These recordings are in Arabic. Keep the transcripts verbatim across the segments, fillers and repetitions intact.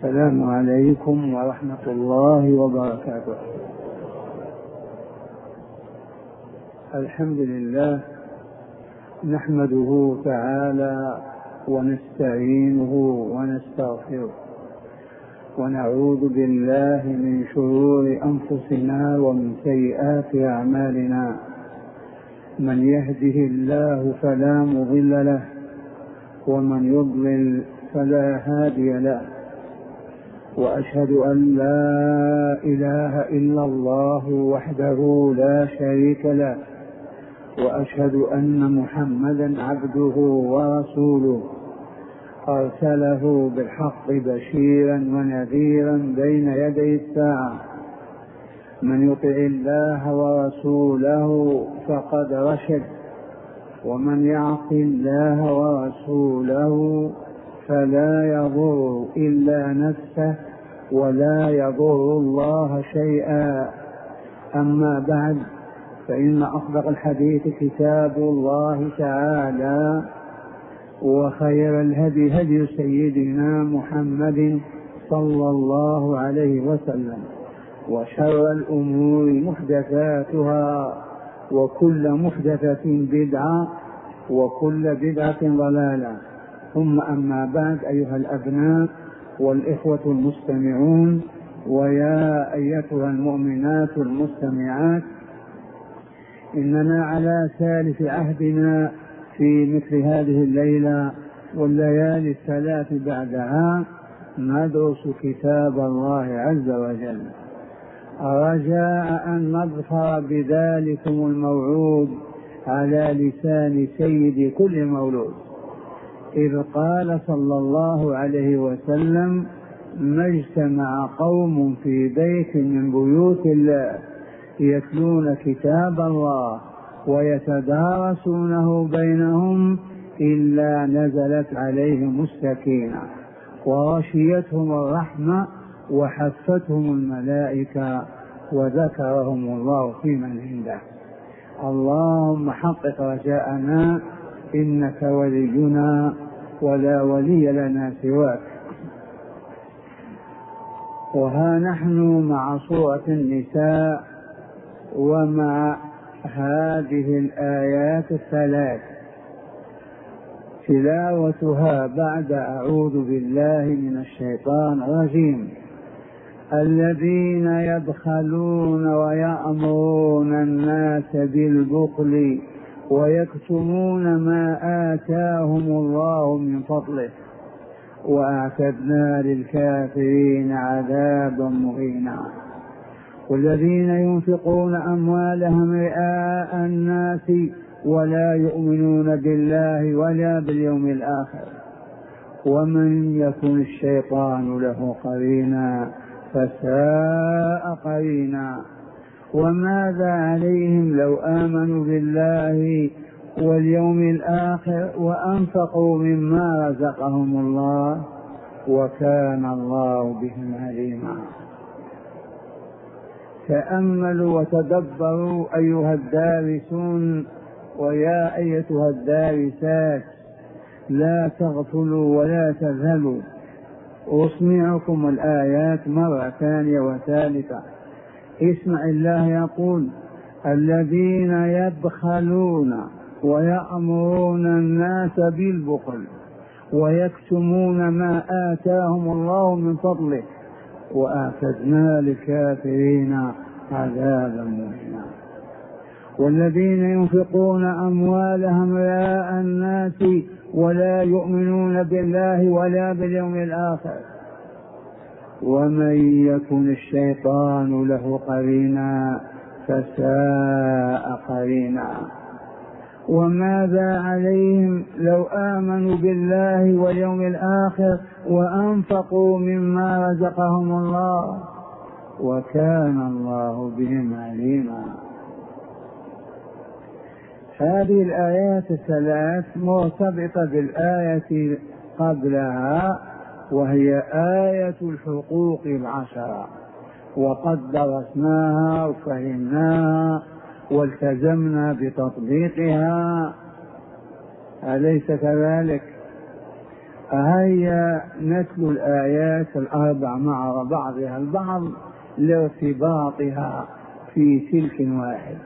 السلام عليكم ورحمة الله وبركاته. الحمد لله نحمده تعالى ونستعينه ونستغفره ونعوذ بالله من شرور أنفسنا ومن سيئات أعمالنا. من يهده الله فلا مضل له ومن يضلل فلا هادي له، وأشهد أن لا إله إلا الله وحده لا شريك له، وأشهد أن محمدا عبده ورسوله أرسله بالحق بشيرا ونذيرا بين يدي الساعة. من يطع الله ورسوله فقد رشد، ومن يعص الله ورسوله فلا يضر إلا نفسه ولا يضر الله شيئا. أما بعد، فإن أصدق الحديث كتاب الله تعالى، وخير الهدي هدي سيدنا محمد صلى الله عليه وسلم، وشر الأمور محدثاتها، وكل محدثة بدعة، وكل بدعة ضلالة. ثم أما بعد، أيها الأبناء والإخوة المستمعون، ويا أيتها المؤمنات المستمعات، إننا على سالف عهدنا في مثل هذه الليلة والليالي الثلاث بعدها ندرس كتاب الله عز وجل، رجاء أن نظفر بذلكم الموعود على لسان سيد كل مولود، إذ قال صلى الله عليه وسلم: ما اجتمع قوم في بيت من بيوت الله يتلون كتاب الله ويتدارسونه بينهم إلا نزلت عليهم السكينة وغشيتهم الرحمة وحفتهم الملائكة وذكرهم الله في من عنده. اللهم حقق رجاءنا، إنك ولينا ولا ولي لنا سواك. وها نحن مع سورة النساء ومع هذه الآيات الثلاث، تلاوتها بعد أعوذ بالله من الشيطان الرجيم: الذين يبخلون ويأمرون الناس بالبخل ويكتمون ما آتاهم الله من فضله وأعتدنا للكافرين عذابا مهينا. والذين ينفقون أموالهم رئاء الناس ولا يؤمنون بالله ولا باليوم الآخر ومن يكن الشيطان له قرينا فساء قرينا. وماذا عليهم لو آمنوا بالله واليوم الآخر وأنفقوا مما رزقهم الله وكان الله بهم عليما. تأملوا وتدبروا أيها الدارسون ويا أيتها الدارسات، لا تغفلوا ولا تذهلوا. أسمعكم الآيات مرة ثانية وثالثة. اسمع الله يقول: الذين يبخلون ويأمرون الناس بالبخل ويكتمون ما آتاهم الله من فضله وأعتدنا للكافرين عذابا مهينا. والذين ينفقون أموالهم رئاء الناس ولا يؤمنون بالله ولا باليوم الآخر ومن يكن الشيطان له قرينا فساء قرينا. وماذا عليهم لو آمنوا بالله واليوم الآخر وأنفقوا مما رزقهم الله وكان الله بهم عليما. هذه الآيات الثلاث مرتبطة بالآية قبلها، وهي آية الحقوق العشرة، وقد درسناها وفهمناها والتزمنا بتطبيقها، أليس كذلك؟ هيا نتلو الآيات الأربع مع بعضها البعض لارتباطها في سلك واحد.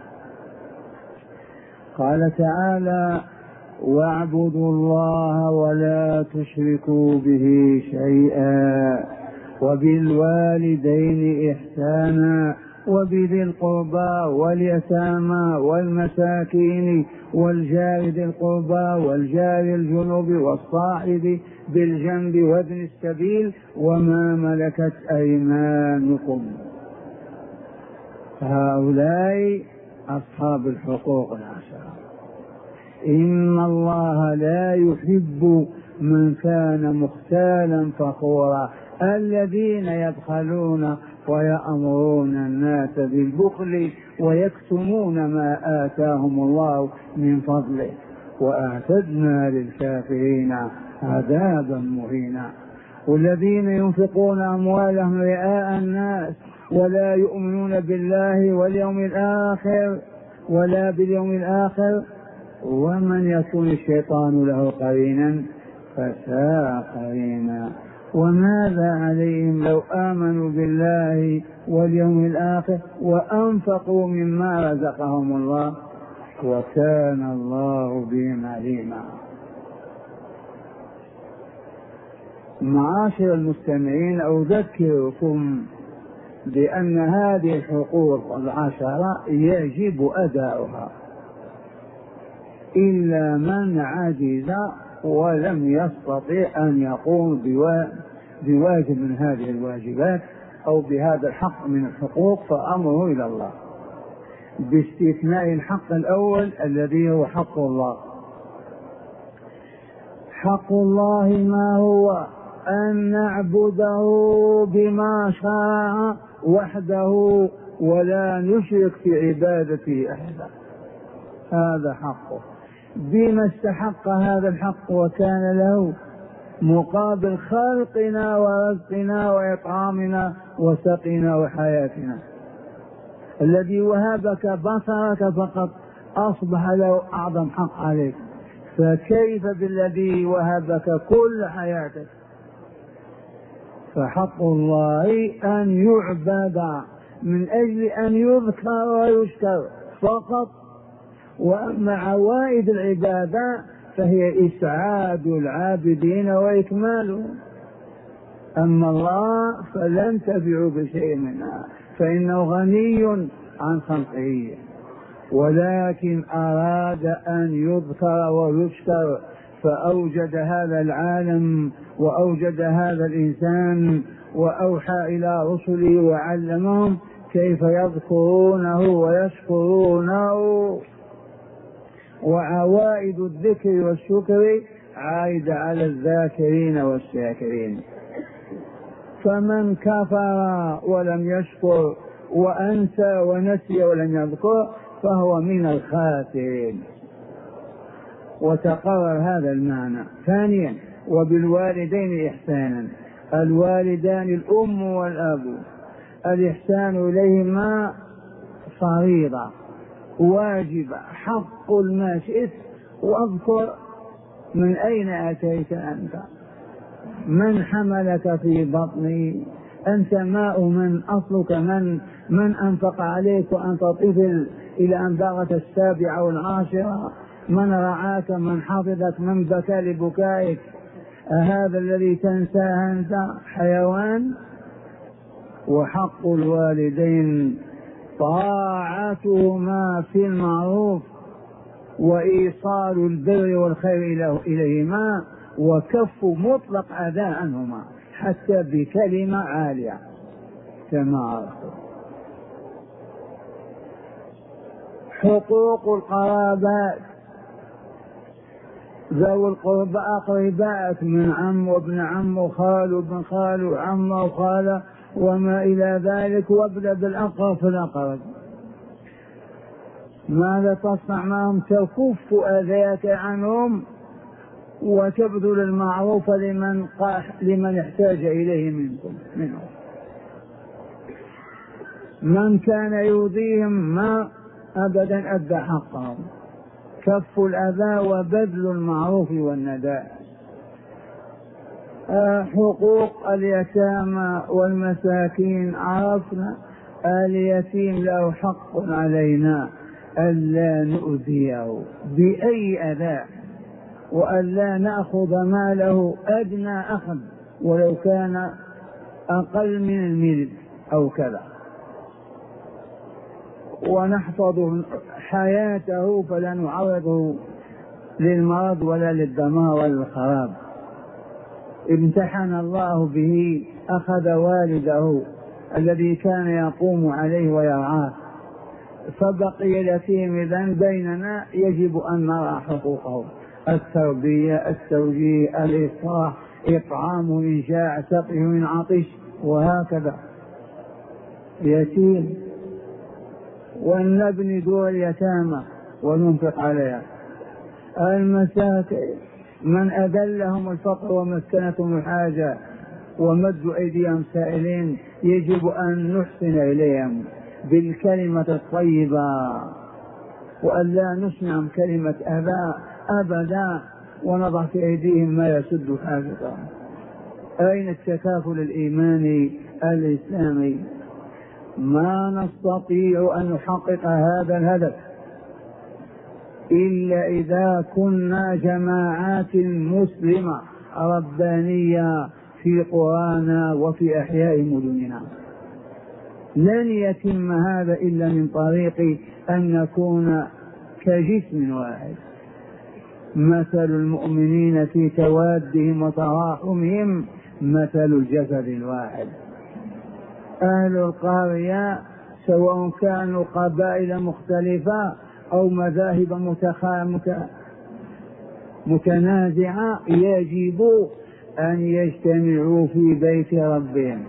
قال تعالى: واعبدوا الله ولا تشركوا به شيئا وبالوالدين إحسانا وبذي القربى واليتامى والمساكين والجار ذي القربى والجار الجنب والصاحب بالجنب وابن السبيل وما ملكت أيمانكم. هؤلاء أصحاب الحقوق العشرة. إن الله لا يحب من كان مختالا فخورا، الذين يبخلون ويأمرون الناس بالبخل ويكتمون ما آتاهم الله من فضله وأعتدنا للكافرين عذابا مهينا. والذين ينفقون أموالهم رئاء الناس ولا يؤمنون بالله واليوم الآخر ولا باليوم الآخر ومن يكون الشيطان له قرينا فساء قرينا. وماذا عليهم لو آمنوا بالله واليوم الآخر وأنفقوا مما رزقهم الله وكان الله بهم عليما. معاشر المستمعين، أذكركم بأن هذه الحقوق العشرة يجب أداؤها إلا من عجز ولم يستطيع أن يقوم بواجب من هذه الواجبات أو بهذا الحق من الحقوق فأمره إلى الله، باستثناء الحق الأول الذي هو حق الله. حق الله ما هو؟ أن نعبده بما شاء وحده ولا نشرك في عبادته أحدا، هذا حقه. بما استحق هذا الحق وكان له مقابل خلقنا ورزقنا وإطعامنا وسقنا وحياتنا. الذي وهبك بصرك فقط أصبح له أعظم حق عليك، فكيف بالذي وهبك كل حياتك؟ فحق الله أن يعبد من أجل أن يذكر ويشكر فقط، وأما عوائد العبادة فهي إسعاد العابدين وإكمالهم. أما الله فلن تبعوا بشيء منها فإنه غني عن خلقه، ولكن أراد أن يذكر ويشكر فأوجد هذا العالم وأوجد هذا الإنسان وأوحى إلى رسله وعلمهم كيف يذكرونه ويشكرونه. وعوائد الذكر والشكر عائدة على الذاكرين والشاكرين. فمن كفر ولم يشكر وأنسى ونسي ولم يذكر فهو من الخاسرين. وتقرر هذا المعنى. ثانيا: وبالوالدين إحسانا. الوالدان الأم والأب، الإحسان إليهما فريضة واجبة، حق ما شئت. واذكر من أين أتيت أنت، من حملك في بطني، أنت ماء من أصلك، من من أنفق عليك وأنت طفل إلى أن بلغت السابعة والعاشرة، من رعاك، من حفظك، من بكى لبكائك. أهذا الذي تنساه أنت حيوان؟ وحق الوالدين طاعتهما في المعروف وإيصال البر والخير إليهما وكف مطلق أذى عنهما حتى بكلمة عالية كما عرفت. حقوق القرابات، ذوي القربى أقرباءك من عم وابن عم وخال وابن خال وعم وخالة وما إلى ذلك، وابدأ بالأقرب فالأقرب. ماذا تصنع معهم؟ تكف أذاك عنهم وتبذل المعروف لمن لمن احتاج إليه منكم منهم. من كان يؤذيهم ما أبدا أدى حقهم. كف الأذى وبذل المعروف والنداء. حقوق اليتامى والمساكين عرفنا. اليتيم له حق علينا ألا نؤذيه بأي أذى، وألا نأخذ ماله أدنى أخذ ولو كان أقل من الملك أو كذا، ونحفظ حياته فلا نعرضه للمرض ولا للدمار ولا للخراب. امتحن الله به، أخذ والده الذي كان يقوم عليه ويرعاه، فبقي اليتيم إذن بيننا يجب أن نرى حقوقه: التربية، التوجيه، الإصلاح، إطعامه إن جاع، سقيه من عطش، وهكذا. يتيم، ونبني دور اليتامى وننفق عليها. المساكين من أذلهم الفقر ومسكنتهم الحاجة ومدوا أيديهم سائلين يجب أن نحسن إليهم بالكلمة الطيبة، وأن لا نسمع كلمة أذى أبدا، ونضع في أيديهم ما يسد حاجتهم. أين التكافل الإيماني الإسلامي؟ ما نستطيع أن نحقق هذا الهدف إلا إذا كنا جماعات مسلمة ربانية في قرانا وفي أحياء مدننا. لن يتم هذا إلا من طريق أن نكون كجسم واحد. مثل المؤمنين في توادهم وتراحمهم مثل الجسد الواحد. أهل القرية سواء كانوا قبائل مختلفة أو مذاهب متنازعة يجب أن يجتمعوا في بيت ربهم،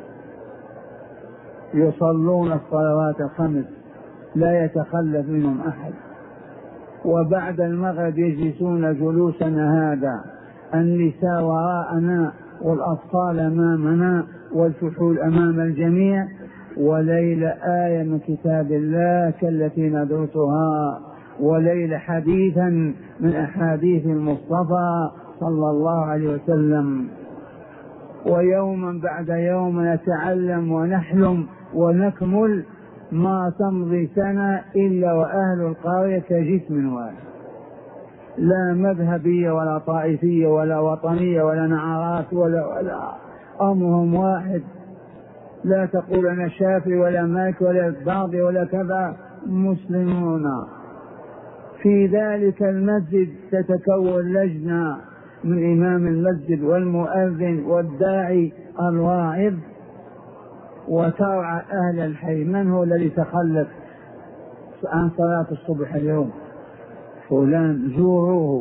يصلون الصلوات الخمس لا يتخلف منهم أحد، وبعد المغرب يجلسون جلوسنا هذا، النساء وراءنا والأطفال أمامنا والفحول أمام الجميع، وليل آية من كتاب الله كالتي ندرسها، وليل حديثا من أحاديث المصطفى صلى الله عليه وسلم، ويوما بعد يوم نتعلم ونحلم ونكمل. ما تمضي سنة إلا وأهل القرية كجسم واحد، لا مذهبية ولا طائفية ولا وطنية ولا نعرات ولا, ولا أمرهم واحد. لا تقول أنا شافعي ولا مالك ولا باضي ولا كذا، مسلمون. في ذلك المسجد تتكون لجنة من إمام المسجد والمؤذن والداعي الواعظ، وترعى أهل الحي. من هو الذي تخلف عن صلاة الصبح اليوم؟ فلان، زوروه.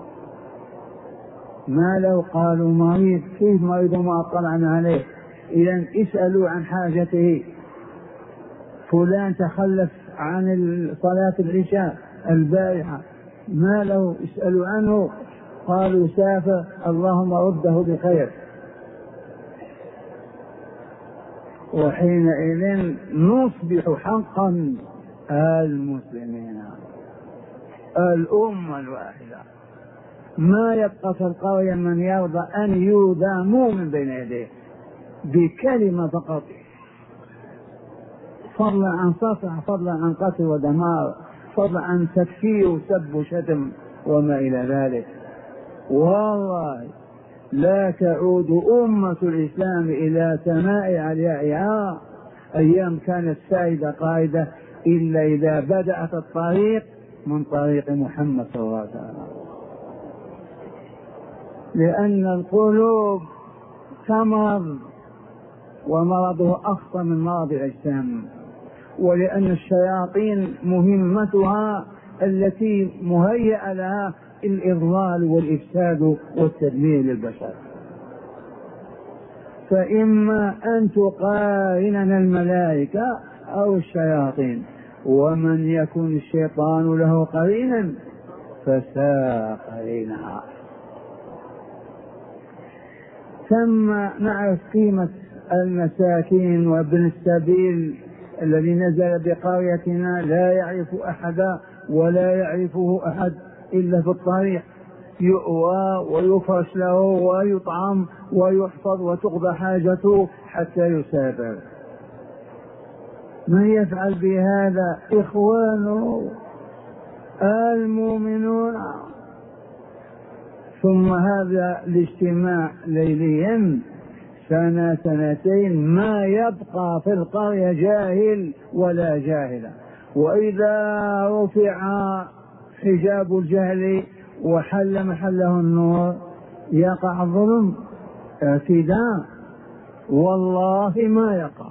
ما له؟ قالوا مريض. كيف مريض وما طلعنا عليه؟ إذن اسألوا عن حاجته. فلان تخلف عن صلاة العشاء البارحة، ما له؟ اسألوا عنه. قالوا سافر، اللهم رده بخير. وحينئذ نصبح حقا المسلمين، الأمة الواحدة. ما يبقى في القرية من يرضى أن يؤذى مؤمن بين يديه بكلمة فقط، فضلا عن صفع، فضلا عن قتل ودمار، فضلا عن تكفير وسب وشتم وما إلى ذلك. والله لا تعود أمة الإسلام إلى سماء عليائها أيام كانت سائدة قائدة إلا إذا بدأت الطريق من طريق محمد صلى الله عليه وسلم، لأن القلوب تمرض ومرضه أخطر من مرض الأجسام، ولأن الشياطين مهمتها التي مهيئة لها الإضلال والإفساد والتدمير للبشر. فإما أن تقارننا الملائكة أو الشياطين، ومن يكن الشيطان له قرينا فساء قرينا. ثم نعرف قيمة المساكين وابن السبيل الذي نزل بقريتنا لا يعرف أحدا ولا يعرفه أحد إلا في الطريق، يؤوى ويفرش له ويطعم ويحفظ وتقضى حاجته حتى يسافر. من يفعل بهذا؟ إخوانه المؤمنون. ثم هذا الاجتماع ليليا سنة سنتين ما يبقى في القرية جاهل ولا جاهلة. وإذا رفع حجاب الجهل وحل محله النور يقع الظلم اعتداء، والله ما يقع.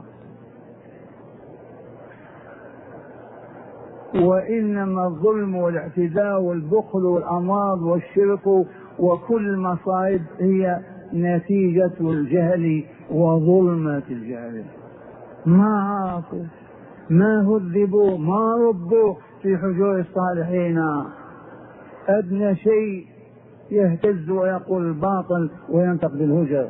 وإنما الظلم والاعتداء والبخل والأمراض والشرك وكل المصائب هي نتيجة الجهل وظلمة الجهل. ما عرفوا، ما هذبوا، ما ربوا في حجور الصالحين. أدنى شيء يهتز ويقول الباطل وينطق بالهجر.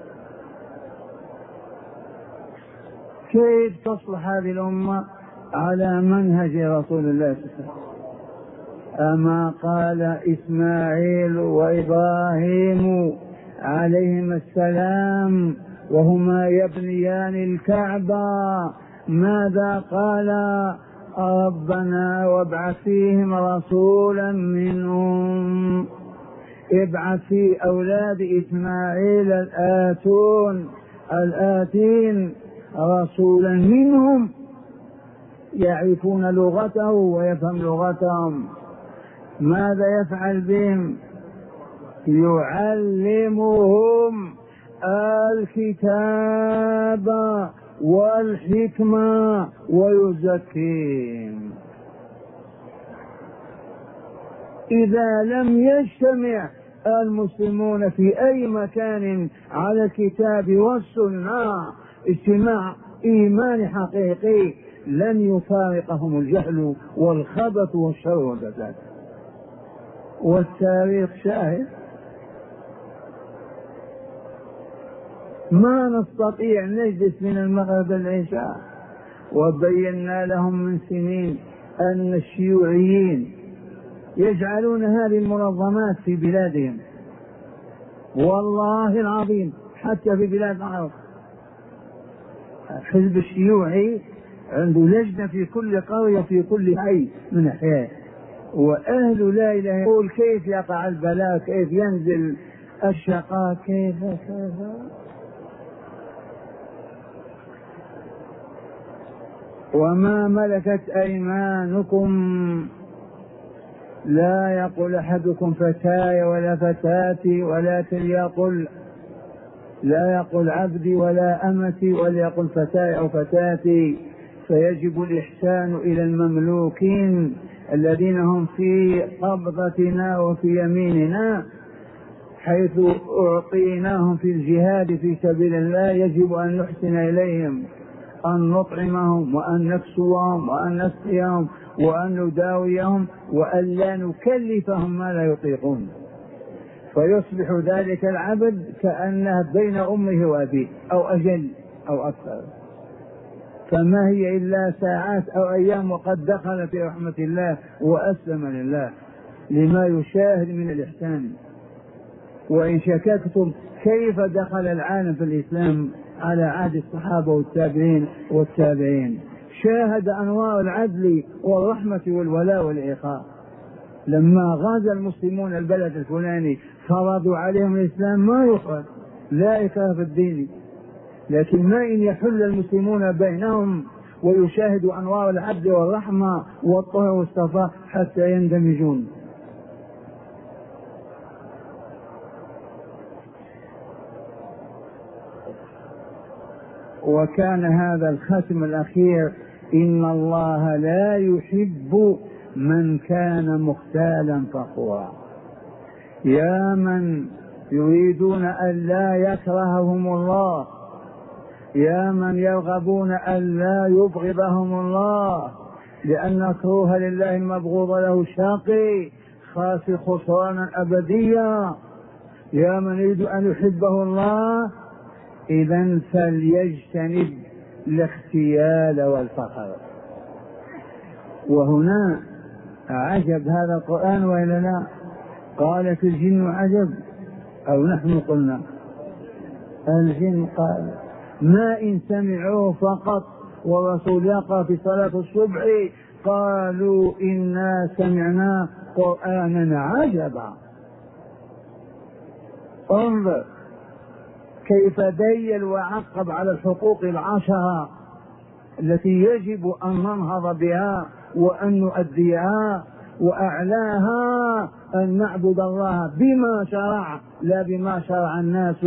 كيف تصلح هذه الأمة على منهج رسول الله صلى الله عليه وسلم؟ أما قال إسماعيل وإبراهيم عليهما السلام وهما يبنيان الكعبة ماذا قال؟ ربنا وابعث فيهم رسولا منهم. ابعث في أولاد إسماعيل الآتون الآتين رسولا منهم يعرفون لغته ويفهم لغتهم. ماذا يفعل بهم؟ يعلمهم الكتاب والحكمة ويزكيهم. إذا لم يجتمع المسلمون في أي مكان على الكتاب والسنة اجتماع إيمان حقيقي لن يفارقهم الجهل والخبث والشر والفساد. والتاريخ شاهد. ما نستطيع نجلس من المغرب العشاء وبينا لهم من سنين أن الشيوعيين يجعلون هذه المنظمات في بلادهم، والله العظيم حتى في بلاد العرب. الحزب الشيوعي عنده لجنة في كل قرية في كل حي من أحياء، وأهل لا إله يقول كيف يقع البلاء، كيف ينزل الشقاء، كيف كيف. وما ملكت أيمانكم. لا يقول أحدكم فتاي ولا فتاتي، ولكن يقول لا يقول عبدي ولا أمتي، وليقل فتاي أو فتاتي. فيجب الإحسان إلى المملوكين الذين هم في قبضتنا وفي يميننا، حيث أعطيناهم في الجهاد في سبيل الله يجب أن نحسن إليهم، أن نطعمهم وأن نكسوهم وأن نسقيهم وأن نداويهم وأن لا نكلفهم ما لا يطيقون. فيصبح ذلك العبد كأنه بين أمه وأبيه أو أجل أو أكثر. فما هي إلا ساعات أو أيام وقد دخل في رحمة الله وأسلم لله لما يشاهد من الإحسان. وإن شككتم كيف دخل العالم في الإسلام على عهد الصحابة والتابعين والتابعين، شاهد أنوار العدل والرحمة والولاء والإخاء. لما غزا المسلمون البلد الفلاني فرضوا عليهم الإسلام ما يخرج، لا إكراه في الدين، لكن ما إن يحل المسلمون بينهم ويشاهدوا أنوار العدل والرحمة والطهر والصفاء حتى يندمجون. وكان هذا الختم الأخير: إن الله لا يحب من كان مختالا فخورا. يا من يريدون أن لا يكرههم الله، يا من يرغبون أن لا يبغضهم الله، لأن مكروه لله المبغوض له شاقي خاسر خسرانا أبديا. يا من يريد أن يحبه الله إذن فليجتنب الاختيال والفخر. وهنا عجب هذا القرآن وإلا لا؟ قالت الجن عجب، أو نحن قلنا؟ الجن قال ما إن سمعوه فقط ورسول يقرأ في صلاة الصبح قالوا إنا سمعنا قرآنا عجبا. انظر كيف ديل وعقب على الحقوق العشرة التي يجب أن ننهض بها وأن نؤديها، وأعلاها أن نعبد الله بما شرع لا بما شرع الناس،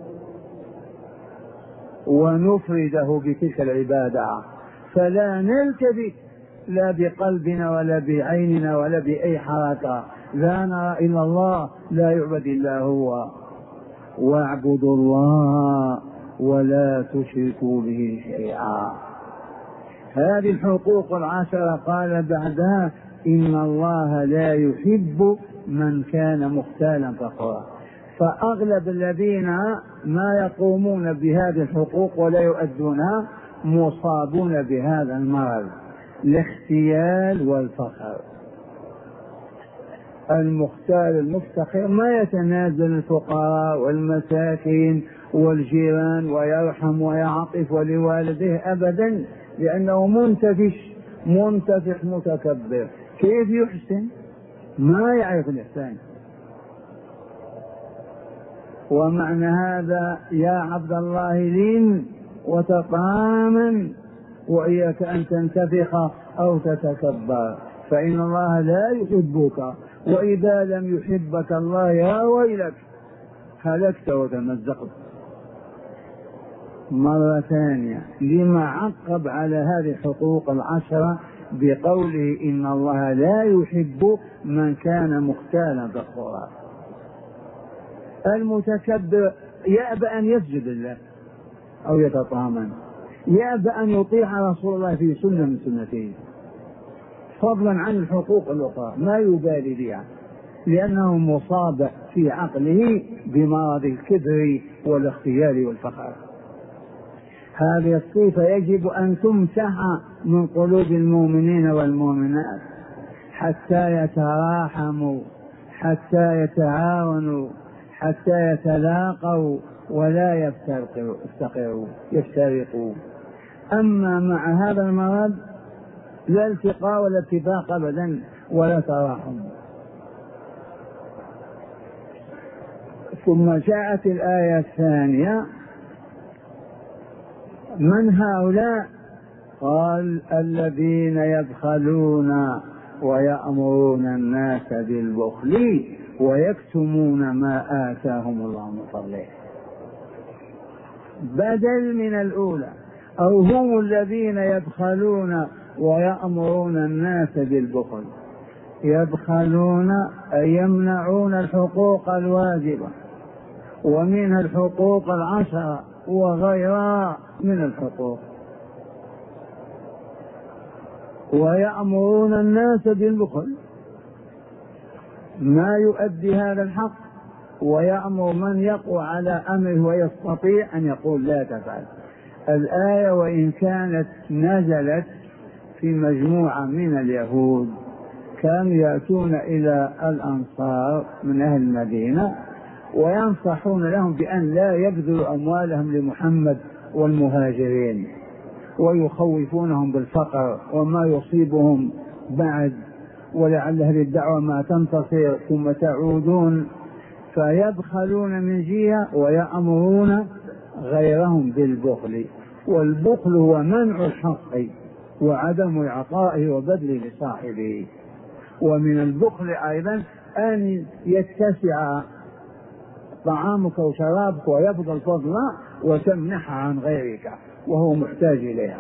ونفرده بتلك العبادة، فلا نلتفت لا بقلبنا ولا بعيننا ولا بأي حركة، لا نرى إلا الله لا يعبد إلا هو. واعبدوا الله ولا تشركوا به شيئا. هذه الحقوق العشرة قال بعدها إن الله لا يحب من كان مختالا فخورا. فأغلب الذين ما يقومون بهذه الحقوق ولا يؤدونها مصابون بهذا المرض، الاختيال والفخر. المختال المفتخر ما يتنازل الفقراء والمساكين والجيران ويرحم ويعطف ولوالديه أبدا، لأنه منتفش منتفح متكبر. كيف يحسن؟ ما يعرف الإحسان. ومعنى هذا يا عبد الله لين وتطامن وإياك أن تنتفخ أو تتكبر، فإن الله لا يحبك، وإذا لم يحبك الله يا ويلك هلكت وتمزقت. مرة ثانية لما عقب على هذه الحقوق العشرة بقوله إن الله لا يحب من كان مختالا فخورا. المتكبر يأبى أن يسجد لله أو يتطامن، يأبى أن يطيع رسول الله في سنة من سنته، فضلا عن الحقوق الأخرى ما يبالي بها، لأنه مصاب في عقله بمرض الكبر والاختيال والفخر. هذه الصفة يجب أن تمسح من قلوب المؤمنين والمؤمنات حتى يتراحموا، حتى يتعاونوا، حتى يتلاقوا ولا يفتقروا يفترقوا. أما مع هذا المرض لا التقاء ولا اتفاق أبدا ولا تراحم. ثم جاءت الآية الثانية من هؤلاء؟ قال الذين يبخلون ويأمرون الناس بالبخل ويكتمون ما آتاهم الله من فضله، بدل من الأولى. أو هم الذين يبخلون ويأمرون الناس بالبخل. يبخلون أي يمنعون الحقوق الواجبة، ومنها الحقوق العشرة وغيرها من الحقوق. ويأمرون الناس بالبخل، ما يؤدي هذا الحق، ويأمر من يقوى على أمره ويستطيع أن يقول لا تفعل. الآية وإن كانت نزلت في مجموعة من اليهود كانوا يأتون إلى الأنصار من أهل المدينة وينصحون لهم بأن لا يبذلوا أموالهم لمحمد والمهاجرين، ويخوفونهم بالفقر وما يصيبهم بعد، ولعل هذه الدعوة ما تنتصر ثم تعودون. فيبخلون من جهة ويأمرون غيرهم بالبخل، والبخل هو منع الحق وعدم إعطائه وبذله لصاحبه. ومن البخل أيضا أن يتسع طعامك وشرابك ويفضل فضلا وتمنحها عن غيرك وهو محتاج إليها.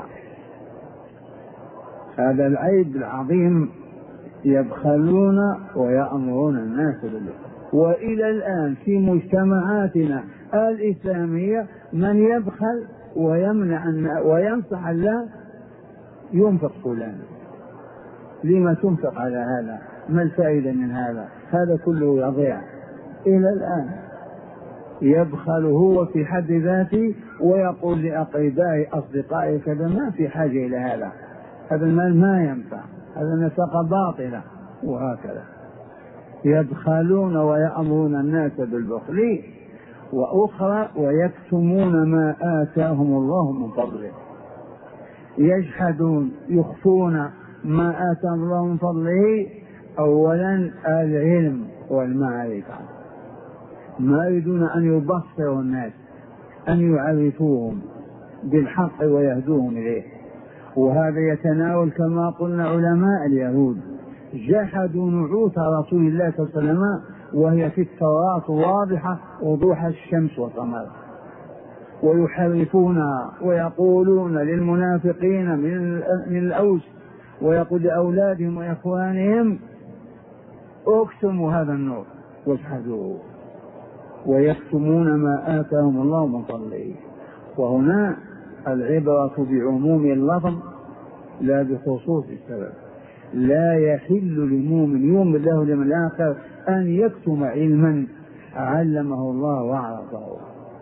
هذا العيب العظيم. يبخلون ويأمرون الناس بالبخل. وإلى الآن في مجتمعاتنا الإسلامية من يبخل ويمنع وينصح الله ينفق فلان. لما تنفق على هذا؟ ما الفائدة من هذا؟ هذا كله يضيع. إلى الآن يبخل هو في حد ذاته ويقول لأقربائه أصدقائه كذا ما في حاجة إلى هذا، هذا المال ما ينفع، هذا نفقة باطلة، وهكذا. يبخلون ويأمرون الناس بالبخل، وأخرى ويكتمون ما آتاهم الله من فضله. يجحدون يخفون ما آتاهم الله من فضله. أولا العلم والمعرفة، ما يريدون أن يبصروا الناس، أن يعرفوهم بالحق ويهدوهم إليه. وهذا يتناول كما قلنا علماء اليهود جحدوا نعوت رسول الله صلى الله عليه وسلم وهي في التوراة واضحة وضوح الشمس والقمر، ويحرفونها ويقولون للمنافقين من الأوس ويقول لأولادهم وإخوانهم اكتموا هذا النور واجحدوه، ويكتمون ما آتاهم الله من فضله. وهنا العبرة بعموم اللفظ لا بخصوص السبب. لا يحل لمؤمن يؤمن بالله واليوم الآخر أن يكتم علما علمه الله وعرفه.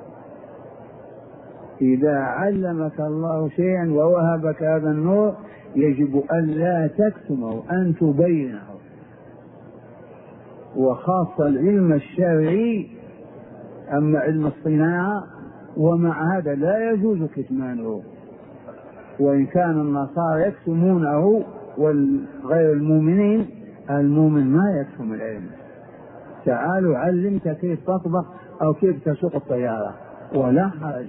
إذا علمك الله شيئا ووهبك هذا النور يجب أن لا تكتمه، أن تبينه. وخاصة العلم الشرعي. أما علم الصناعة ومع هذا لا يجوز كتمانه، وإن كان النصارى يكتمونه والغير المؤمنين، المؤمن ما يكتم العلم. تعالوا علمك كيف تطبخ أو كيف تسوق الطيارة ولا حرج.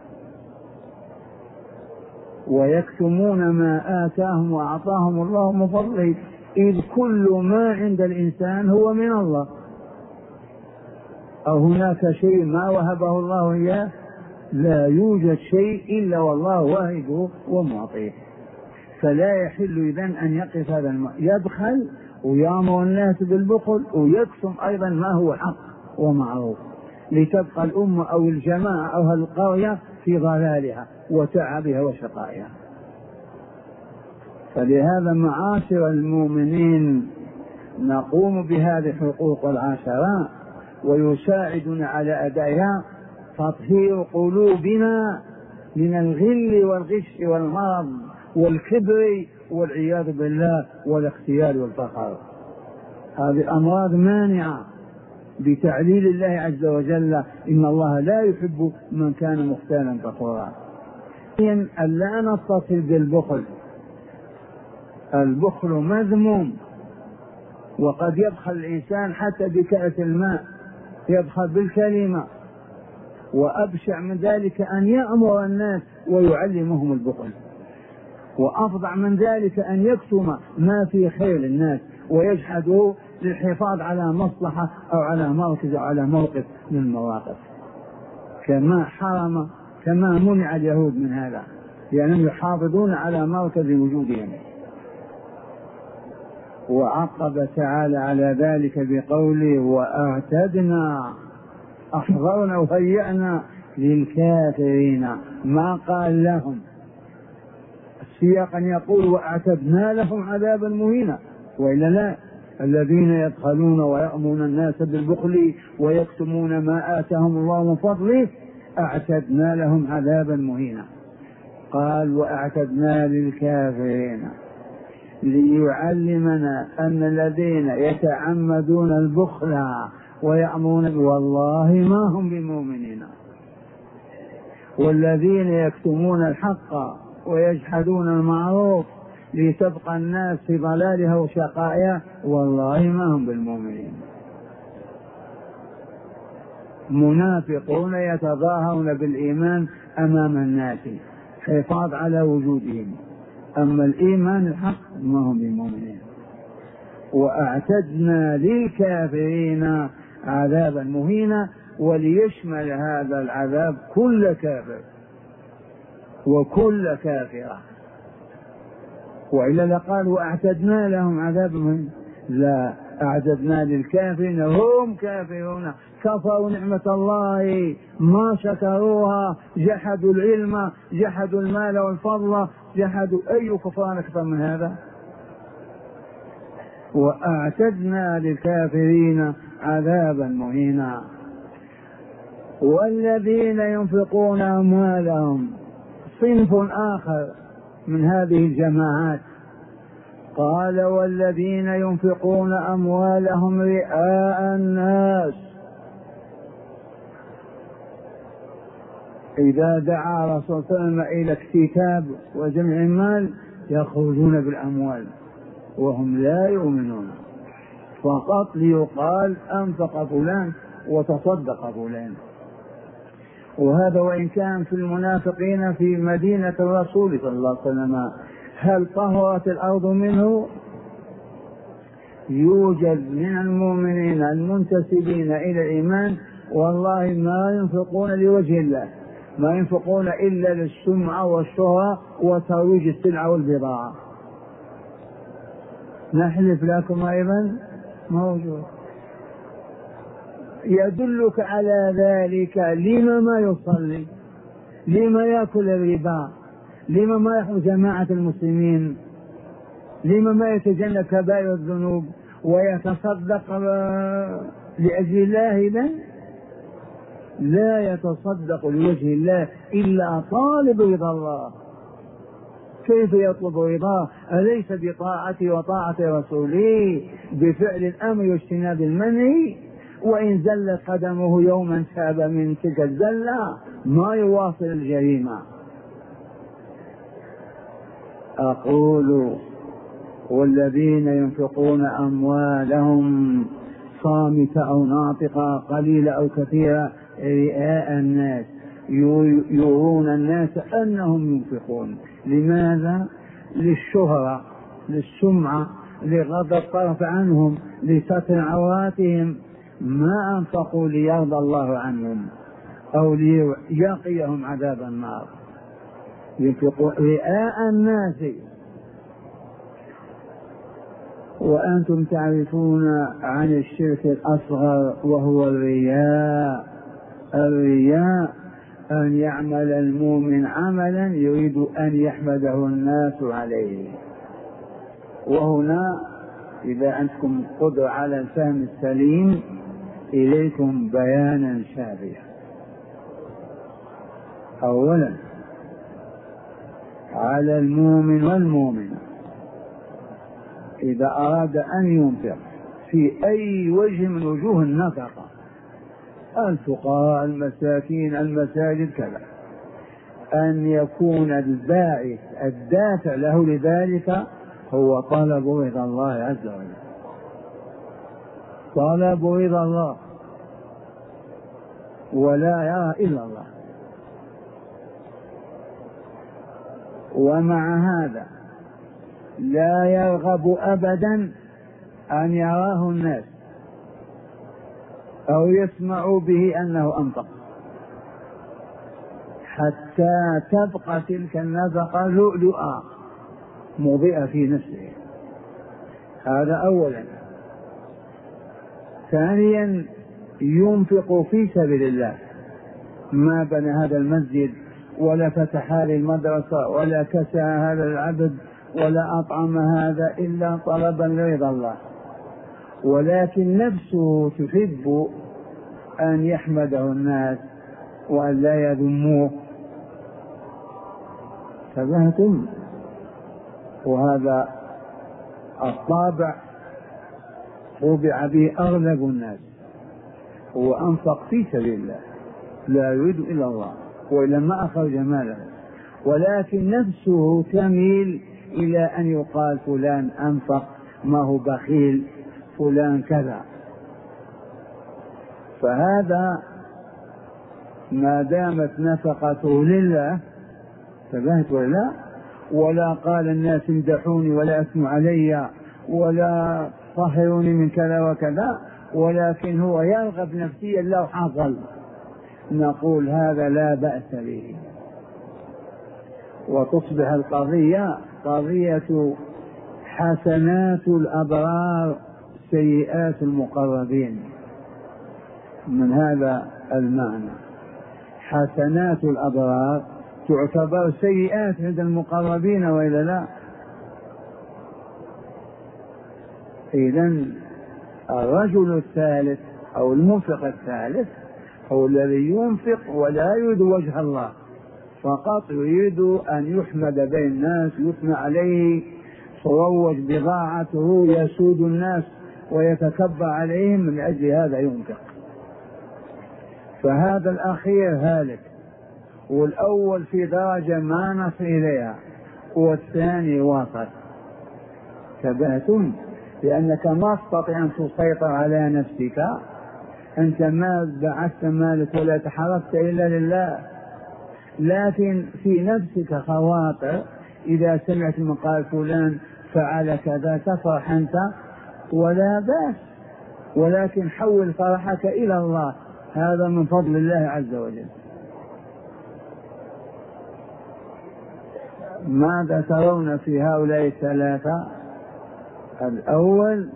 ويكتمون ما آتاهم وأعطاهم الله من فضله، إذ كل ما عند الإنسان هو من الله، أو هناك شيء ما وهبه الله إياه؟ لا يوجد شيء إلا والله واهبه ومعطيه. فلا يحل إذن أن يقف هذا الم... يبخل ويأمر الناس بالبخل ويكتم أيضا ما هو حق ومعروف، لتبقى الأمة أو الجماعة أو القرية في ضلالها وتعبها وشقائها. فلهذا معاشر المؤمنين نقوم بهذه الحقوق العشرة ويساعدنا على أدائها تطهير قلوبنا من الغل والغش والمرض والكبر والعياذ بالله والاختيار والفخر. هذه أمراض مانعة بتعليل الله عز وجل، إن الله لا يحب من كان مختالا فخورا. ألا نتصل بالبخل. البخل مذموم، وقد يبخل الإنسان حتى بكأس الماء، يبخل بالكلمة. وأبشع من ذلك أن يأمر الناس ويعلمهم البخل، وأفظع من ذلك أن يكتم ما في خير الناس ويجحده للحفاظ على مصلحة أو على مركز أو على موقف من المواقف، كما حرم كما منع اليهود من هذا، لأنهم يعني يحافظون على مركز وجودهم. وعقب تعالى على ذلك بقوله وأعتدنا، أحضرنا وهيأنا للكافرين، ما قال لهم. السياق أن يقول وأعتدنا لهم عذابا مهينا، وإلا لا. الذين يبخلون ويأمرون الناس بالبخل ويكتمون ما آتاهم الله من فضله أعتدنا لهم عذابا مهينا. قال وأعتدنا للكافرين ليعلمنا أن الذين يتعمدون البخل ويأمرون والله ما هم بمؤمنين، والذين يكتمون الحق ويجحدون المعروف لتبقى الناس في ضلالها وشقائها والله ما هم بالمؤمنين. منافقون يتظاهرون بالإيمان أمام الناس حفاظ على وجودهم، أما الإيمان الحق ما هم بالمؤمنين. وأعتدنا للكافرين عذابا مهينا، وليشمل هذا العذاب كل كافر وكل كافرة، وإلا لقال وأعتدنا لهم عذابا مهينا. لا، أعتدنا للكافرين هم كافرون، كفروا نعمة الله ما شكروها، جحدوا العلم، جحدوا المال والفضل، جحدوا أي كفران أكثر من هذا. وأعتدنا للكافرين عذابا مهينا. والذين ينفقون أموالهم صنف آخر من هذه الجماعات قال والذين ينفقون أموالهم رئاء الناس إذا دعا رسول الله صلى الله عليه وسلم إلى اكتتاب وجمع المال يخرجون بالأموال وهم لا يؤمنون، فقط ليقال أنفق فلان وتصدق فلان. وهذا وإن كان في المنافقين في مدينة الرسول صلى الله عليه وسلم. هل طهرت الأرض منه؟ يوجد من المؤمنين المنتسبين إلى الإيمان والله ما ينفقون لوجه الله، ما ينفقون إلا للسمعة والشهرة وترويج السلعة والبضاعة. نحلف لكم أيضا موجود. يدلك على ذلك لما ما يصلي، لما يأكل الربا، لما ما يحضر جماعة المسلمين، لما ما يتجنب كبائر الذنوب ويتصدق لأجل الله. لا لا يتصدق لوجه الله إلا طالب رضا الله. كيف يطلب رضاه؟ أليس بطاعته وطاعة رسوله بفعل الأمر واجتناب المنهي؟ وإن زلت قدمه يوما تاب من تلك الزلة ما يواصل الجريمة. أقول والذين ينفقون أموالهم صامتة أو ناطقة قليلة أو كثيرة رئاء الناس يرون الناس أنهم ينفقون. لماذا؟ للشهرة، للسمعة، لغض الطرف عنهم، لستر عوراتهم. ما أنفقوا ليرضى الله عنهم أو ليقيهم عذاب النار. ينفقون رئاء الناس. وأنتم تعرفون عن الشرك الأصغر وهو الرياء. الرياء أن يعمل المؤمن عملا يريد أن يحمده الناس عليه. وهنا إذا عندكم قدرة على الفهم السليم إليكم بيانا شافيا. أولا على المؤمن والمؤمن إذا أراد أن ينفق في أي وجه من وجوه النفقة، الفقراء، المساكين، المساجد، كذا، أن يكون الباعث الدافع له لذلك هو طلب رضا الله عز وجل. طلب رضا الله ولا يرى إلا الله. ومع هذا لا يرغب أبدا أن يراه الناس أو يسمعوا به أنه أنفق، حتى تبقى تلك النفقة لؤلؤا مضيئة في نفسه. هذا أولا. ثانيا ينفق في سبيل الله. ما بنى هذا المسجد ولا فتح هذه المدرسة ولا كسى هذا العبد ولا أطعم هذا إلا طلبا لرضا الله، ولكن نفسه تحب أن يحمده الناس وأن لا يذموه. فبهتم. وهذا الطابع طبع به أغلب الناس. هو أنفق في سبيل الله لا يريد إلا الله وإلا ما أخرج ماله، ولكن نفسه تميل إلى أن يقال فلان أنفق، ما هو بخيل، فلان كذا. فهذا ما دامت نفقته لله فبهت ولا ولا قال الناس امدحوني ولا أثنوا علي ولا طهروني من كذا وكذا، ولكن هو يرغب نفسيا لو حصل، نقول هذا لا بأس به. وتصبح القضية قضية حسنات الأبرار سيئات المقربين. من هذا المعنى حسنات الأبرار تعتبر سيئات عند المقربين وإلا لا؟ إذن الرجل الثالث أو المنفق الثالث هو الذي ينفق ولا يريد وجه الله، فقط يريد أن يحمد بين الناس، يثنى عليه، تروج بضاعته يسود الناس ويتكبر عليهم، من أجل هذا ينفق. فهذا الأخير هالك، والأول في درجة ما نصل إليها، والثاني وسط. تبهتم لأنك ما تستطيع أن تسيطر على نفسك، أنت ما بعثت مالك ولا تحركت إلا لله، لكن في نفسك خواطر، إذا سمعت مقال فلان فعل كذا تفرح أنت ولا بأس، ولكن حول فرحك إلى الله، هذا من فضل الله عز وجل. ماذا ترون في هؤلاء الثلاثة؟ الأول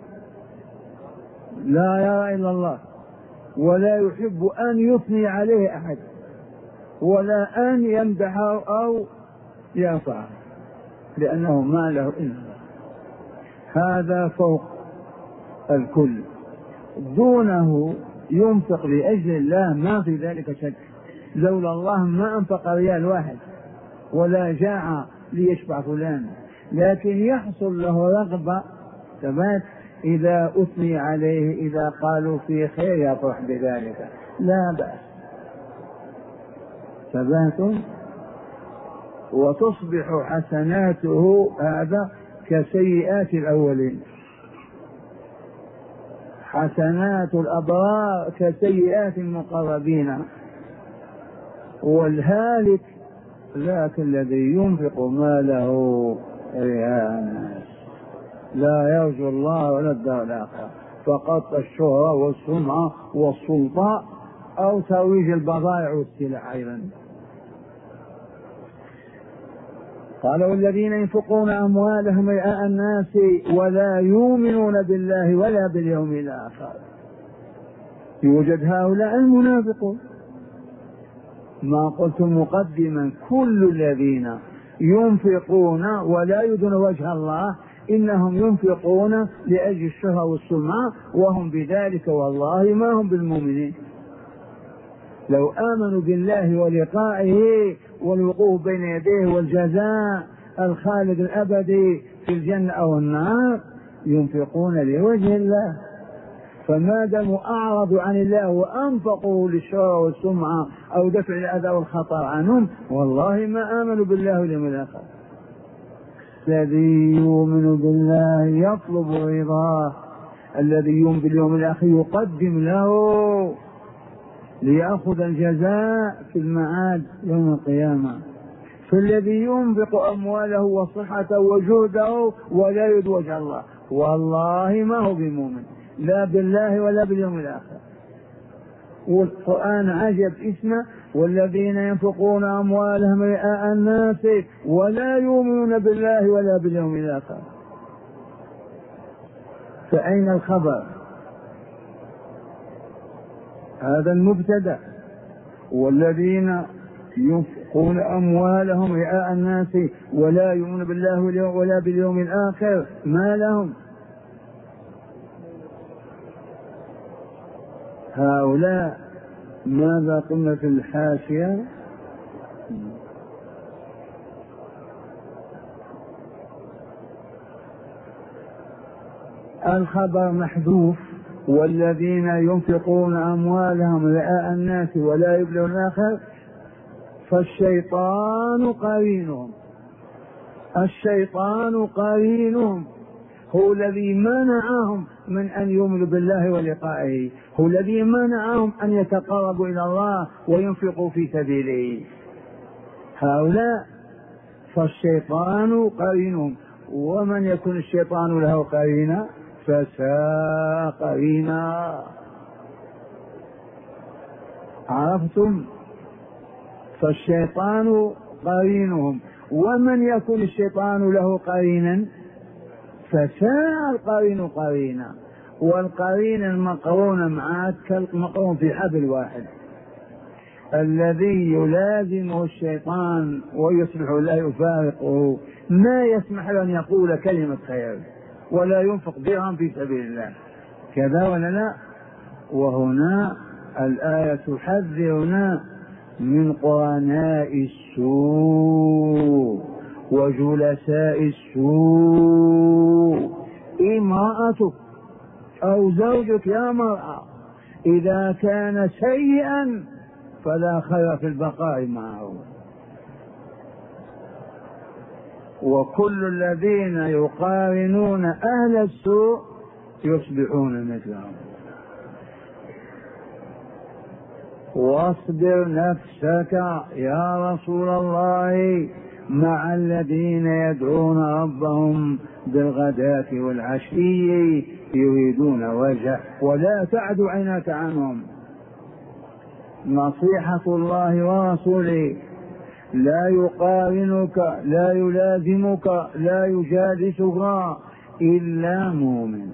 لا يرى إلا الله، ولا يحب أن يثني عليه أحد، ولا أن يمدحه أو يرفعه، لأنه ما له إلا الله. هذا فوق الكل. دونه ينفق لأجل الله، ما في ذلك شك، لولا الله ما أنفق ريال واحد ولا جاع ليشبع فلان، لكن يحصل له رغبة ثبات إذا أثني عليه، إذا قالوا في خير يفرح بذلك، لا بأس. ثبات. وتصبح حسناته هذا كسيئات الأولين، حسنات الأبرار كسيئات المقربين. والهالك ذاك الذي ينفق ماله رئاء الناس، لا يرجو الله ولا الدار الآخرة، فقط الشهرة والسمعة والسلطة، أو ترويج البضائع والسلع أيضا. قال والذين ينفقون أموالهم رئاء الناس ولا يؤمنون بالله ولا باليوم الآخر، يوجد هؤلاء المنافقون. ما قلت مقدما كل الذين ينفقون ولا يريدون وجه الله إنهم ينفقون لأجل الشهرة والسمعة، وهم بذلك والله ما هم بالمؤمنين. لو آمنوا بالله ولقائه والوقوف بين يديه والجزاء الخالد الأبدي في الجنة أو النار ينفقون لوجه الله. فما داموا أعرضوا عن الله وأنفقوا للشهرة والسمعة أو دفع الأذى والخطر عنهم، والله ما آمنوا بالله واليوم الآخر. الذي يؤمن بالله يطلب رضاه، الذي يؤمن باليوم الآخر يقدم له ليأخذ الجزاء في المعاد يوم القيامة. فالذي ينفق أمواله وصحته وجهده ولا يريد وجه الله والله ما هو بمؤمن، لا بالله ولا باليوم الآخر. والقرآن عجب اسمه والذين ينفقون أموالهم رئاء الناس ولا يؤمنون بالله ولا باليوم الآخر. فأين الخبر؟ هذا المبتدأ، والذين ينفقون أموالهم رئاء الناس ولا يؤمنون بالله ولا باليوم الآخر ما لهم؟ هؤلاء ماذا قلنا في الحاشية؟ الخبر محذوف، والذين ينفقون أموالهم رئاء الناس ولا يبلغون الآخر فالشيطان قرينهم. الشيطان قرينهم هو الذي منعهم من أن يؤمنوا بالله ولقائه، هو الذي منعهم أن يتقربوا إلى الله وينفقوا في سبيله. هؤلاء فالشيطان قرينهم، ومن يكون الشيطان له قرينا فساء قرينا. عرفتم؟ فالشيطان قرينهم، ومن يكون الشيطان له قرينا فساء القرين قرينا. والقرين المقرون معك كالمقرون في حبل واحد، الذي يلازمه الشيطان ويصبح لا يفارقه، ما يسمح له أن يقول كلمة خير ولا ينفق درهم في سبيل الله، كذا ولا لا؟ وهنا الآية تحذرنا من قرناء السوء وجلساء السوء. امرأتك أو زوجك يا مرأة إذا كان سيئا فلا خير في البقاء معه، وكل الذين يقارنون أهل السوء يصبحون مثلهم. واصبر نفسك يا رسول الله مع الذين يدعون ربهم بالغداة والعشي يريدون وجهه ولا تعد عينك عنهم. نصيحة الله ورسوله: لا يقارنك، لا يلازمك، لا يجالسك إلا مؤمن.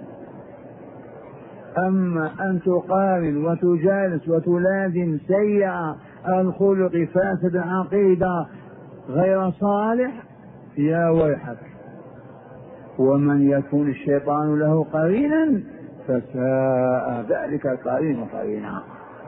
أما أن تقارن وتجالس وتلازم سيء الخلق فاسد العقيدة غير صالح، يا ويحك. ومن يكون الشيطان له قرينا فساء ذلك القرين قرينا.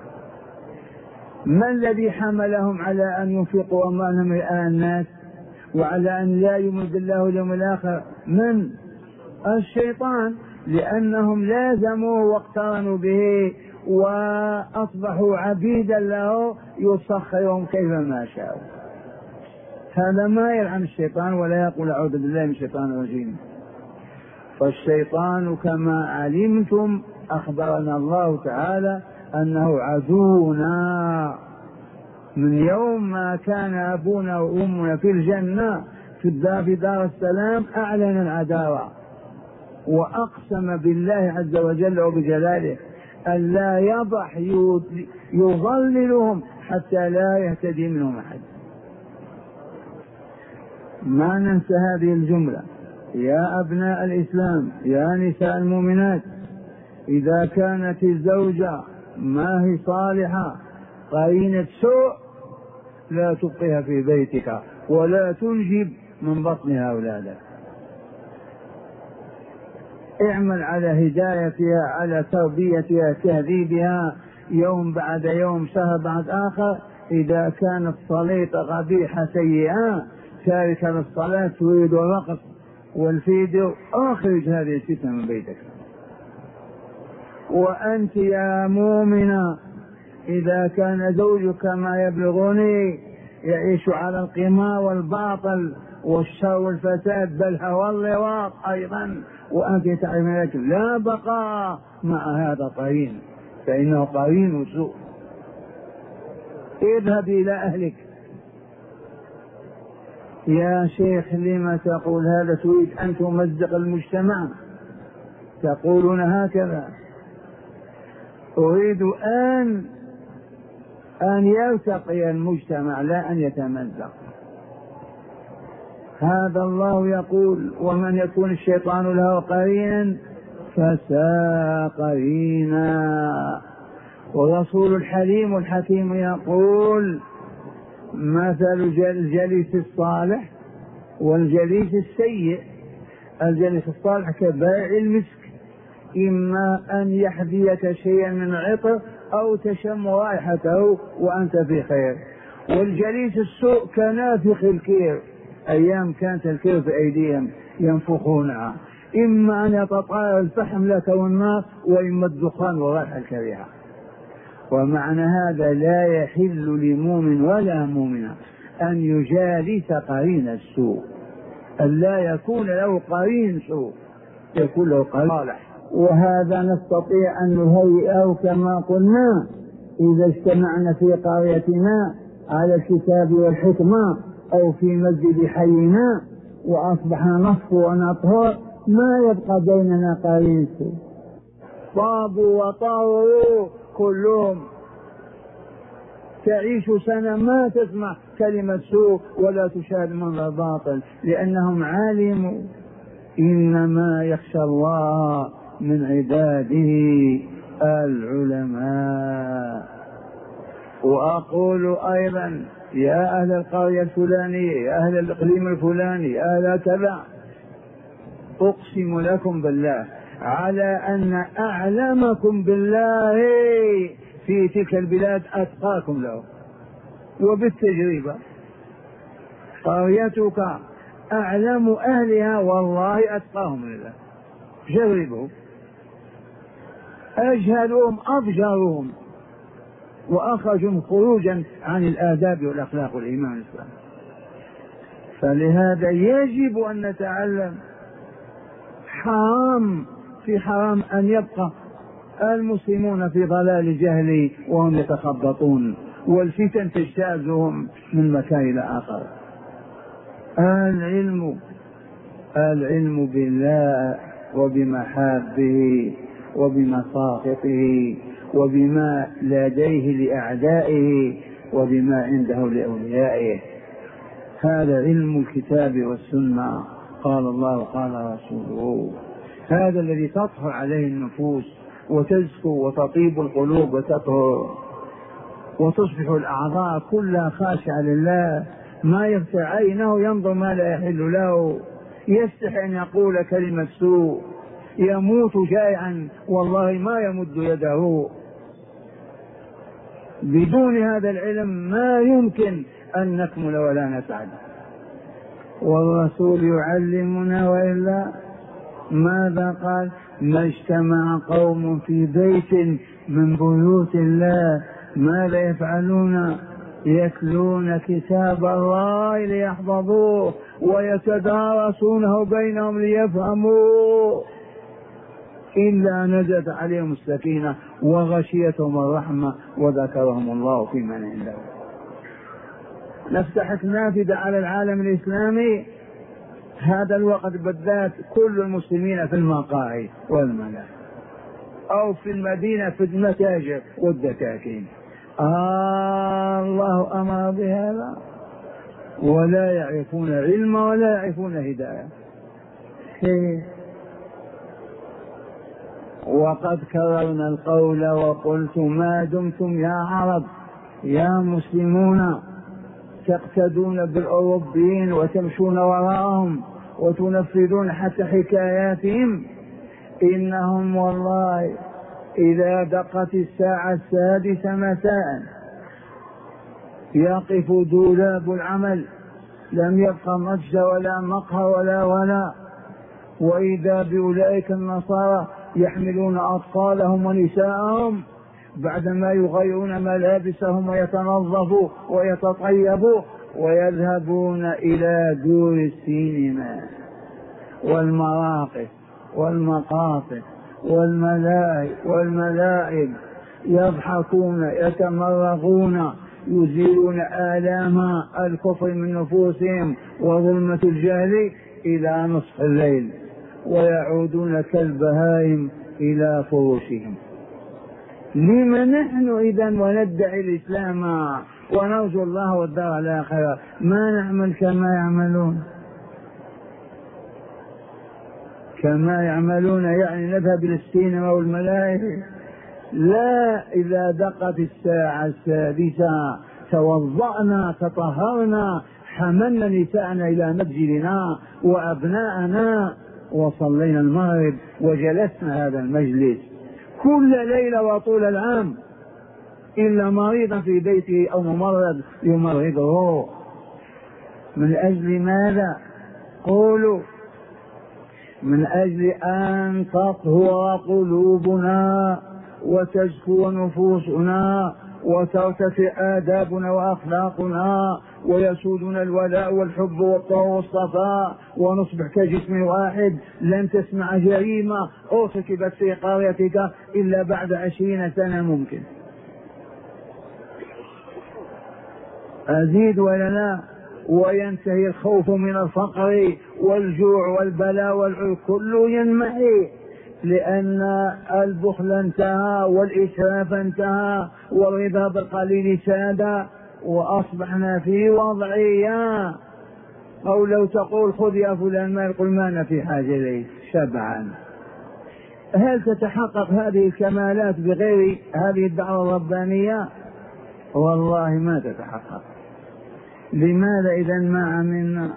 ما الذي حملهم على أن ينفقوا أموالهم رئاء الناس وعلى أن لا يؤمن بالله واليوم الآخر؟ من؟ الشيطان، لأنهم لازموه واقترنوا به وأصبحوا عبيدا له يسخرهم كيفما شاءوا. هذا ما يلعن الشيطان ولا يقول أعوذ بالله من الشيطان الرجيم. فالشيطان كما علمتم أخبرنا الله تعالى أنه عدونا من يوم ما كان أبونا وأمنا في الجنة في الدار, في دار السلام أعلن العداوة وأقسم بالله عز وجل وبجلاله أن لا يضح يضللهم حتى لا يهتدي منهم أحد. ما ننسى هذه الجملة يا أبناء الإسلام، يا نساء المؤمنات، إذا كانت الزوجة ما هي صالحة قرينة سوء لا تبقيها في بيتك ولا تنجب من بطنها أولادك. اعمل على هدايتها، على تربيتها، تهذيبها يوم بعد يوم، شهر بعد آخر. إذا كانت صليطة قبيحة سيئة تاركة للصلاة تريد الرقص والفيديو، أخرج هذه الفتنة من بيتك. وأنت يا مؤمنة إذا كان زوجك ما يبلغني يعيش على القمار والباطل والشر والفساد بل هو اللواط أيضا، وأنت تعلمين لك لا بقاء مع هذا قرين، فإنه قرين سوء. اذهب إلى أهلك. يا شيخ لما تقول هذا؟ تريد أن تمزق المجتمع؟ تقولون هكذا. أريد أن أن يرتقي المجتمع لا أن يتمزق. هذا الله يقول ومن يكون الشيطان له قرينا فساء قرينا. ورسول الحليم الحكيم يقول مثل الجليس الصالح والجليس السيء. الجليس الصالح كبائع المسك، إما أن يحذيك شيئا من عطر أو تشم رائحته وأنت في خير. والجليس السوء كنافخ الكير، أيام كانت الكير في أيديهم ينفخونها، إما أن يتطاير الفحم لك والنار وإما الدخان والرائحة الكريهة. ومعنى هذا لا يحل لمؤمن ولا مؤمنة أن يجالس قرين السوء، أن لا يكون له قرين سوء، يكون له قرين صالح. وهذا نستطيع أن نهيئه كما قلنا إذا اجتمعنا في قريتنا على الكتاب والحكمة أو في مسجد حينا وأصبحنا نصفو ونطهر، ما يبقى بيننا قرين سوء. طابوا وطاروا كلهم، تعيش سنة ما تسمع كلمة سوء ولا تشاهد منظر باطل، لأنهم علموا إنما يخشى الله من عباده العلماء. وأقول أيضا يا أهل القرية الفلانية، يا أهل الإقليم الفلاني، يا أهل كذا، أقسم لكم بالله على أن أعلمكم بالله في تلك البلاد أتقاكم له. وبالتجربة قريتك أعلم أهلها والله أتقاهم لله. جربوا، أجهلهم أفجرهم وأخرجهم خروجا عن الآداب والأخلاق والإيمان الإسلامي. فلهذا يجب أن نتعلم. حرام في حرام أن يبقى المسلمون في ضلال جهل وهم يتخبطون والفتن تجتازهم من مكان إلى آخر. العلم العلم بالله وبمحابه وبمساخطه وبما لديه لأعدائه وبما عنده لأوليائه، هذا علم الكتاب والسنة، قال الله قال رسوله. هذا الذي تطهر عليه النفوس وتزكو وتطيب القلوب وتطهر وتصبح الأعضاء كلها خاشعة لله. ما يفتح عينه ينظر ما لا يحل له، يستحي أن يقول كلمة سوء، يموت جائعا والله ما يمد يده. بدون هذا العلم ما يمكن أن نكمل ولا نسعد. والرسول يعلمنا وإلا ماذا قال؟ ما اجتمع قوم في بيت من بيوت الله ماذا يفعلون؟ يتلون كتاب الله ليحفظوه ويتدارسونه بينهم ليفهموه إلا نزلت عليهم السكينة وغشيتهم الرحمة وذكرهم الله في من عنده. نفتح نافذة على العالم الإسلامي هذا الوقت بالذات، كل المسلمين في المقاهي والملاهي أو في المدينة في المتاجر والدكاكين. آه الله أمر بهذا ولا يعرفون علم ولا يعرفون هداية. وقد كررنا القول وقلت ما دمتم يا عرب يا مسلمون تقتدون بالأوروبيين وتمشون وراءهم وتنفذون حتى حكاياتهم، إنهم والله إذا دقت الساعة السادسة مساء يقف دولاب العمل، لم يبقى مجد ولا مقهى ولا ولا. وإذا بأولئك النصارى يحملون أطفالهم ونساءهم بعدما يغيرون ملابسهم ويتنظفوا ويتطيبوا ويذهبون إلى دور السينما والمراقص والمقاصد والملاهي والملاعب، يضحكون يتمرغون يزيلون آلام الكفر من نفوسهم وظلمة الجهل إلى نصف الليل ويعودون كالبهائم إلى فروشهم. لما نحن إذا وندعي الإسلام ونرجو الله والدار الآخرة ما نعمل كما يعملون؟ كما يعملون يعني نذهب إلى السينما والملاهي؟ لا، إذا دقت الساعة السادسة توضأنا تطهرنا حملنا نساءنا إلى مسجدنا وأبناءنا وصلينا المغرب وجلسنا هذا المجلس كل ليلة وطول العام إلا مريضا في بيته أو ممرض يمرضه. من أجل ماذا؟ قولوا من أجل أن تطهر قلوبنا وتزكو نفوسنا وترتفع آدابنا وأخلاقنا ويسودنا الولاء والحب والطهر والصفاء ونصبح كجسم واحد. لن تسمع جريمة ارتكبت في قريتك إلا بعد عشرين سنة ممكن. أزيد ولا لا؟ وينتهي الخوف من الفقر والجوع والبلاء والعيب كله ينمحي، لأن البخل انتهى والإسراف انتهى والرضا بالقليل ساد، وأصبحنا في وضعية أو لو تقول خذ يا فلان ما يقول ما أنا في حاجة إليك شبعان. هل تتحقق هذه الكمالات بغير هذه الدعوة الربانية؟ والله ما تتحقق. لماذا إذا ما عملنا؟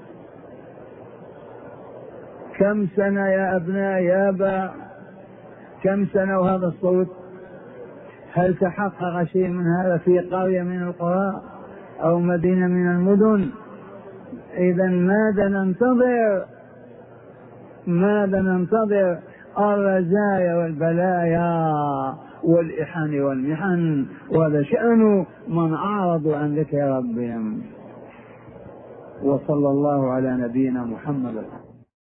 كم سنة يا أبناء يا أبا، كم سنة وهذا الصوت؟ هل تحقق شيء من هذا في قرية من القرى أو مدينة من المدن؟ إذا ماذا ننتظر؟ ماذا ننتظر؟ الرزايا والبلايا والإحن والمحن، وهذا شأن من أعرضوا عن ذكر ربهم. وصلى الله على نبينا محمد.